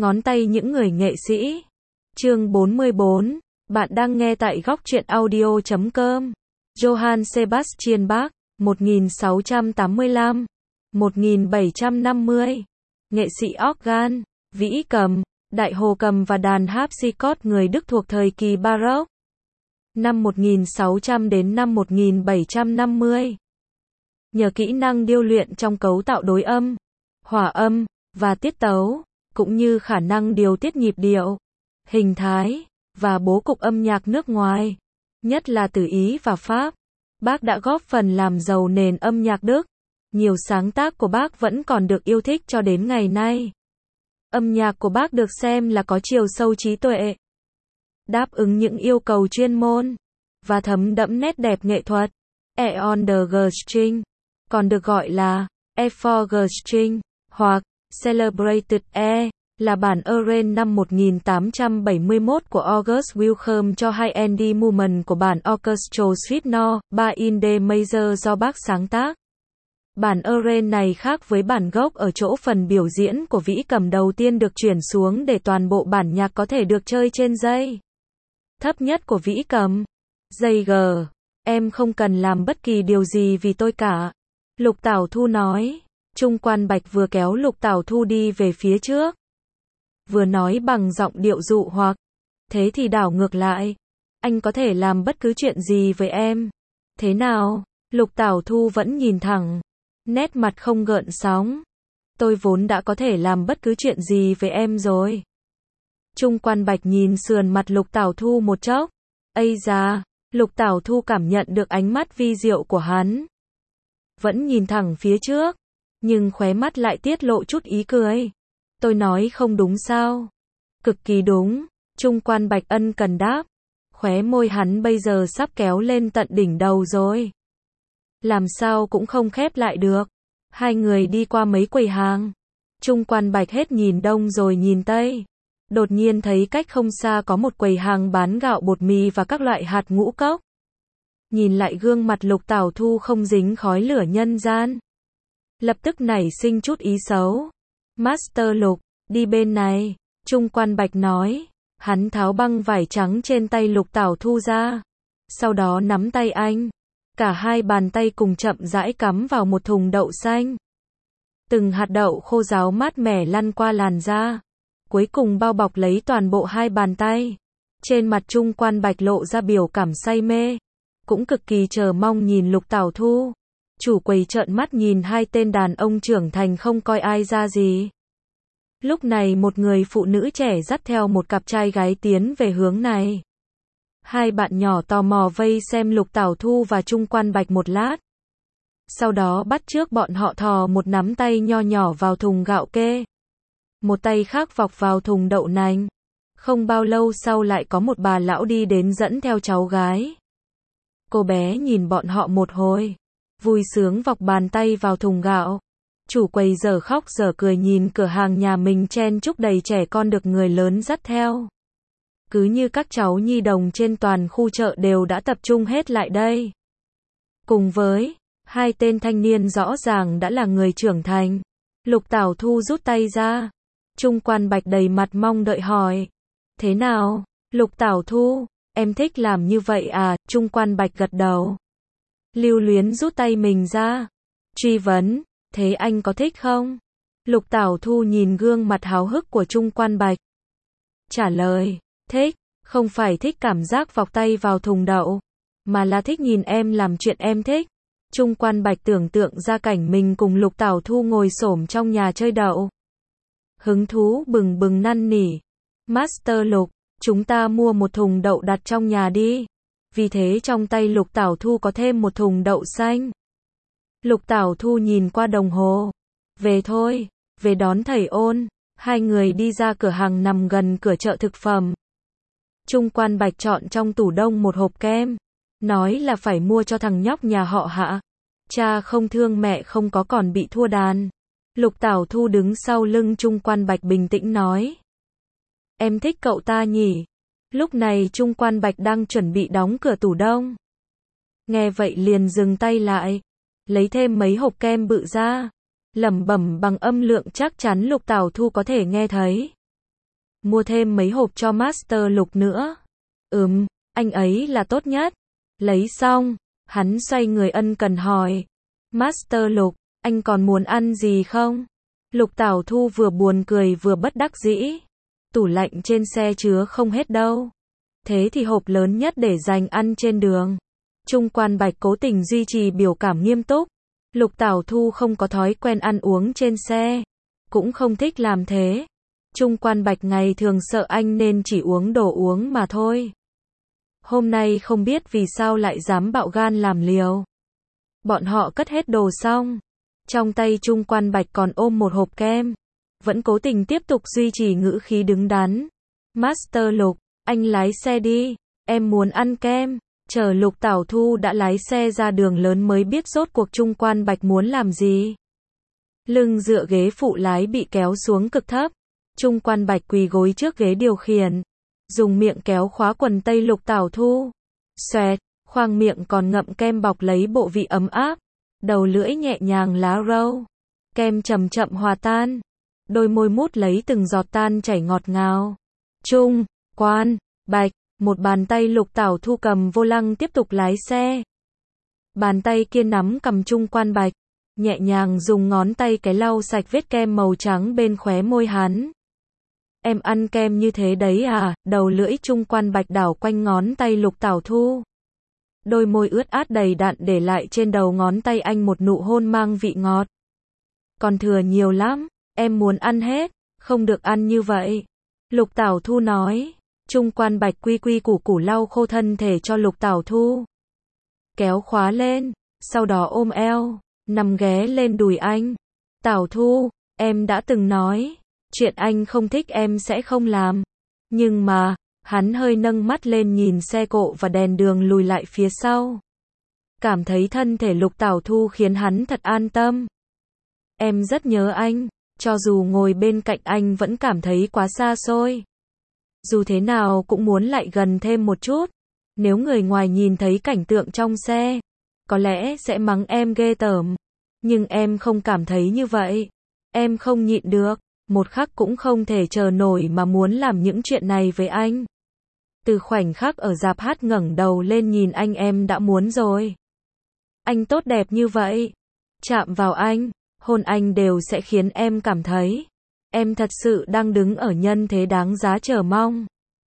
Ngón tay những người nghệ sĩ. Chương 44. Bạn đang nghe tại góc truyện audio.com. Johann Sebastian Bach, 1685, 1750. Nghệ sĩ organ, vĩ cầm, đại hồ cầm và đàn harpsichord người Đức thuộc thời kỳ Baroque. Năm 1600 đến năm 1750. Nhờ kỹ năng điêu luyện trong cấu tạo đối âm, hòa âm và tiết tấu, cũng như khả năng điều tiết nhịp điệu, hình thái và bố cục âm nhạc nước ngoài, nhất là từ Ý và Pháp, Bach đã góp phần làm giàu nền âm nhạc Đức. Nhiều sáng tác của Bach vẫn còn được yêu thích cho đến ngày nay. Âm nhạc của Bach được xem là có chiều sâu trí tuệ, đáp ứng những yêu cầu chuyên môn và thấm đẫm nét đẹp nghệ thuật. E on the G string, còn được gọi là E4 G string hoặc Celebrated E, là bản arrange năm 1871 của August Wilhelm cho hai Andy Movement của bản Orchestral Suite No. 3 in D major do Bach sáng tác. Bản arrange này khác với bản gốc ở chỗ phần biểu diễn của vĩ cầm đầu tiên được chuyển xuống để toàn bộ bản nhạc có thể được chơi trên dây thấp nhất của vĩ cầm, dây G. Em không cần làm bất kỳ điều gì vì tôi cả, Lục Tảo Thu nói. Trung Quan Bạch vừa kéo Lục Tảo Thu đi về phía trước, vừa nói bằng giọng điệu dụ hoặc. Thế thì đảo ngược lại, anh có thể làm bất cứ chuyện gì với em. Thế nào? Lục Tảo Thu vẫn nhìn thẳng, nét mặt không gợn sóng. Tôi vốn đã có thể làm bất cứ chuyện gì với em rồi. Trung Quan Bạch nhìn sườn mặt Lục Tảo Thu một chốc. Ây da, Lục Tảo Thu cảm nhận được ánh mắt vi diệu của hắn. Vẫn nhìn thẳng phía trước, nhưng khóe mắt lại tiết lộ chút ý cười. Tôi nói không đúng sao? Cực kỳ đúng, Trung Quan Bạch ân cần đáp. Khóe môi hắn bây giờ sắp kéo lên tận đỉnh đầu rồi, làm sao cũng không khép lại được. Hai người đi qua mấy quầy hàng. Trung Quan Bạch hết nhìn đông rồi nhìn tây. Đột nhiên thấy cách không xa có một quầy hàng bán gạo bột mì và các loại hạt ngũ cốc. Nhìn lại gương mặt Lục Tảo Thu không dính khói lửa nhân gian, lập tức nảy sinh chút ý xấu. Master Lục, đi bên này, Trung Quan Bạch nói. Hắn tháo băng vải trắng trên tay Lục Tảo Thu ra, sau đó nắm tay anh. Cả hai bàn tay cùng chậm rãi cắm vào một thùng đậu xanh. Từng hạt đậu khô ráo mát mẻ lăn qua làn da, cuối cùng bao bọc lấy toàn bộ hai bàn tay. Trên mặt Trung Quan Bạch lộ ra biểu cảm say mê, cũng cực kỳ chờ mong nhìn Lục Tảo Thu. Chủ quầy trợn mắt nhìn hai tên đàn ông trưởng thành không coi ai ra gì. Lúc này một người phụ nữ trẻ dắt theo một cặp trai gái tiến về hướng này. Hai bạn nhỏ tò mò vây xem Lục Tảo Thu và Trung Quan Bạch một lát. Sau đó bắt chước bọn họ thò một nắm tay nho nhỏ vào thùng gạo kê, một tay khác vọc vào thùng đậu nành. Không bao lâu sau lại có một bà lão đi đến dẫn theo cháu gái. Cô bé nhìn bọn họ một hồi, vui sướng vọc bàn tay vào thùng gạo. Chủ quầy giờ khóc giờ cười nhìn cửa hàng nhà mình chen chúc đầy trẻ con được người lớn dắt theo. Cứ như các cháu nhi đồng trên toàn khu chợ đều đã tập trung hết lại đây. Cùng với hai tên thanh niên rõ ràng đã là người trưởng thành. Lục Tảo Thu rút tay ra. Trung Quan Bạch đầy mặt mong đợi hỏi. Thế nào, Lục Tảo Thu, em thích làm như vậy à? Trung Quan Bạch gật đầu, lưu luyến rút tay mình ra. Truy vấn, thế anh có thích không? Lục Tảo Thu nhìn gương mặt háo hức của Trung Quan Bạch, trả lời, thích, không phải thích cảm giác vọc tay vào thùng đậu, mà là thích nhìn em làm chuyện em thích. Trung Quan Bạch tưởng tượng ra cảnh mình cùng Lục Tảo Thu ngồi xổm trong nhà chơi đậu. Hứng thú bừng bừng năn nỉ. Master Lục, chúng ta mua một thùng đậu đặt trong nhà đi. Vì thế trong tay Lục Tảo Thu có thêm một thùng đậu xanh. Lục Tảo Thu nhìn qua đồng hồ. Về thôi, về đón thầy Ôn. Hai người đi ra cửa hàng nằm gần cửa chợ thực phẩm. Trung Quan Bạch chọn trong tủ đông một hộp kem, nói là phải mua cho thằng nhóc nhà họ Hạ. Cha không thương mẹ không có còn bị thua đàn. Lục Tảo Thu đứng sau lưng Trung Quan Bạch bình tĩnh nói. Em thích cậu ta nhỉ? Lúc này Trung Quan Bạch đang chuẩn bị đóng cửa tủ đông. Nghe vậy liền dừng tay lại, lấy thêm mấy hộp kem bự ra, lẩm bẩm bằng âm lượng chắc chắn Lục Tảo Thu có thể nghe thấy. mua thêm mấy hộp cho Master Lục nữa. Anh ấy là tốt nhất. Lấy xong, hắn xoay người ân cần hỏi. Master Lục, anh còn muốn ăn gì không? Lục Tảo Thu vừa buồn cười vừa bất đắc dĩ. Tủ lạnh trên xe chứa không hết đâu. Thế thì hộp lớn nhất để dành ăn trên đường. Trung Quan Bạch cố tình duy trì biểu cảm nghiêm túc. Lục Tảo Thu không có thói quen ăn uống trên xe. Cũng không thích làm thế. Trung Quan Bạch ngày thường sợ anh nên chỉ uống đồ uống mà thôi. Hôm nay không biết vì sao lại dám bạo gan làm liều. Bọn họ cất hết đồ xong. Trong tay Trung Quan Bạch còn ôm một hộp kem. Vẫn cố tình tiếp tục duy trì ngữ khí đứng đắn. Master Lục, anh lái xe đi. Em muốn ăn kem. Chờ Lục Tảo Thu đã lái xe ra đường lớn mới biết rốt cuộc Trung Quan Bạch muốn làm gì. Lưng dựa ghế phụ lái bị kéo xuống cực thấp. Trung Quan Bạch quỳ gối trước ghế điều khiển. Dùng miệng kéo khóa quần tây Lục Tảo Thu. Xoẹt, khoang miệng còn ngậm kem bọc lấy bộ vị ấm áp. Đầu lưỡi nhẹ nhàng lá râu. Kem chậm chậm hòa tan. Đôi môi mút lấy từng giọt tan chảy ngọt ngào. Trung Quan Bạch, một bàn tay Lục Tảo Thu cầm vô lăng tiếp tục lái xe. Bàn tay kia nắm cầm Trung Quan Bạch, nhẹ nhàng dùng ngón tay cái lau sạch vết kem màu trắng bên khóe môi hắn. Em ăn kem như thế đấy à? Đầu lưỡi Trung Quan Bạch đảo quanh ngón tay Lục Tảo Thu. Đôi môi ướt át đầy đặn để lại trên đầu ngón tay anh một nụ hôn mang vị ngọt. Còn thừa nhiều lắm, em muốn ăn hết, không được ăn như vậy. Lục Tảo Thu nói. Trung Quan Bạch quy quy củ củ lau khô thân thể cho Lục Tảo Thu. Kéo khóa lên, sau đó ôm eo, nằm ghé lên đùi anh. Tảo Thu, em đã từng nói, chuyện anh không thích em sẽ không làm. Nhưng mà, hắn hơi nâng mắt lên nhìn xe cộ và đèn đường lùi lại phía sau. Cảm thấy thân thể Lục Tảo Thu khiến hắn thật an tâm. Em rất nhớ anh, cho dù ngồi bên cạnh anh vẫn cảm thấy quá xa xôi. Dù thế nào cũng muốn lại gần thêm một chút. Nếu người ngoài nhìn thấy cảnh tượng trong xe, có lẽ sẽ mắng em ghê tởm. Nhưng em không cảm thấy như vậy. Em không nhịn được, một khắc cũng không thể chờ nổi mà muốn làm những chuyện này với anh. Từ khoảnh khắc ở rạp hát ngẩng đầu lên nhìn anh em đã muốn rồi. Anh tốt đẹp như vậy. Chạm vào anh, hôn anh đều sẽ khiến em cảm thấy em thật sự đang đứng ở nhân thế đáng giá chờ mong.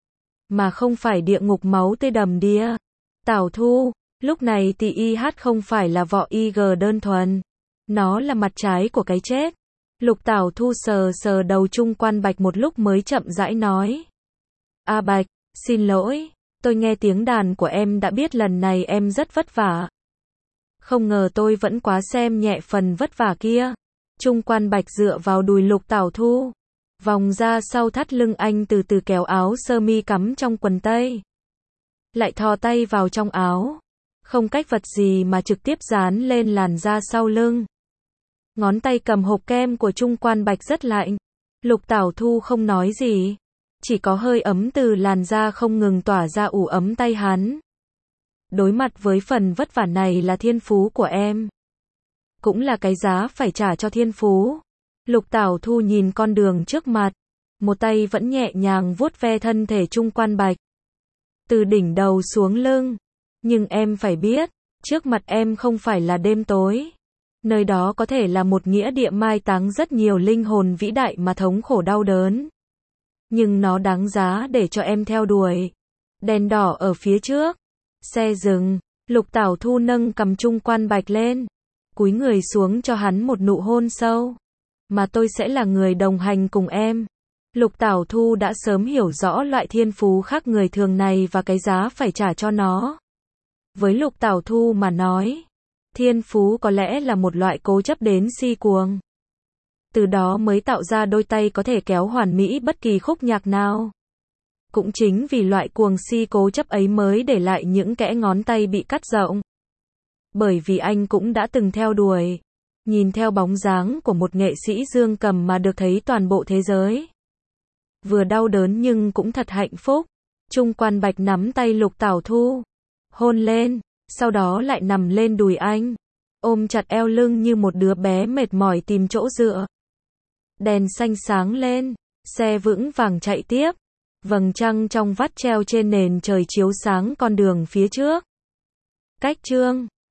Mà không phải địa ngục máu tươi đầm đìa. Tảo Thu, lúc này TIH không phải là vỏ IG đơn thuần. Nó là mặt trái của cái chết. Lục Tảo Thu sờ sờ đầu Trung Quan Bạch một lúc mới chậm rãi nói. A Bạch, xin lỗi, tôi nghe tiếng đàn của em đã biết lần này em rất vất vả. Không ngờ tôi vẫn quá xem nhẹ phần vất vả kia. Trung Quan Bạch dựa vào đùi Lục Tảo Thu. Vòng ra sau thắt lưng anh từ từ kéo áo sơ mi cắm trong quần tây. Lại thò tay vào trong áo. Không cách vật gì mà trực tiếp dán lên làn da sau lưng. Ngón tay cầm hộp kem của Trung Quan Bạch rất lạnh. Lục Tảo Thu không nói gì. Chỉ có hơi ấm từ làn da không ngừng tỏa ra ủ ấm tay hắn. Đối mặt với phần vất vả này là thiên phú của em. Cũng là cái giá phải trả cho thiên phú. Lục Tảo Thu nhìn con đường trước mặt. Một tay vẫn nhẹ nhàng vuốt ve thân thể Trung Quan Bạch. Từ đỉnh đầu xuống lưng. Nhưng em phải biết, trước mặt em không phải là đêm tối. Nơi đó có thể là một nghĩa địa mai táng rất nhiều linh hồn vĩ đại mà thống khổ đau đớn. Nhưng nó đáng giá để cho em theo đuổi. Đèn đỏ ở phía trước. Xe dừng. Lục Tảo Thu nâng cầm Trung Quan Bạch lên. Cúi người xuống cho hắn một nụ hôn sâu. Mà tôi sẽ là người đồng hành cùng em. Lục Tảo Thu đã sớm hiểu rõ loại thiên phú khác người thường này và cái giá phải trả cho nó. Với Lục Tảo Thu mà nói, thiên phú có lẽ là một loại cố chấp đến si cuồng. Từ đó mới tạo ra đôi tay có thể kéo hoàn mỹ bất kỳ khúc nhạc nào. Cũng chính vì loại cuồng si cố chấp ấy mới để lại những kẽ ngón tay bị cắt rộng. Bởi vì anh cũng đã từng theo đuổi, nhìn theo bóng dáng của một nghệ sĩ dương cầm mà được thấy toàn bộ thế giới. Vừa đau đớn nhưng cũng thật hạnh phúc. Trung Quan Bạch nắm tay Lục Tảo Thu, hôn lên, sau đó lại nằm lên đùi anh, ôm chặt eo lưng như một đứa bé mệt mỏi tìm chỗ dựa. Đèn xanh sáng lên, Xe vững vàng chạy tiếp. Vầng trăng trong vắt treo trên nền trời chiếu sáng con đường phía trước. Cách chương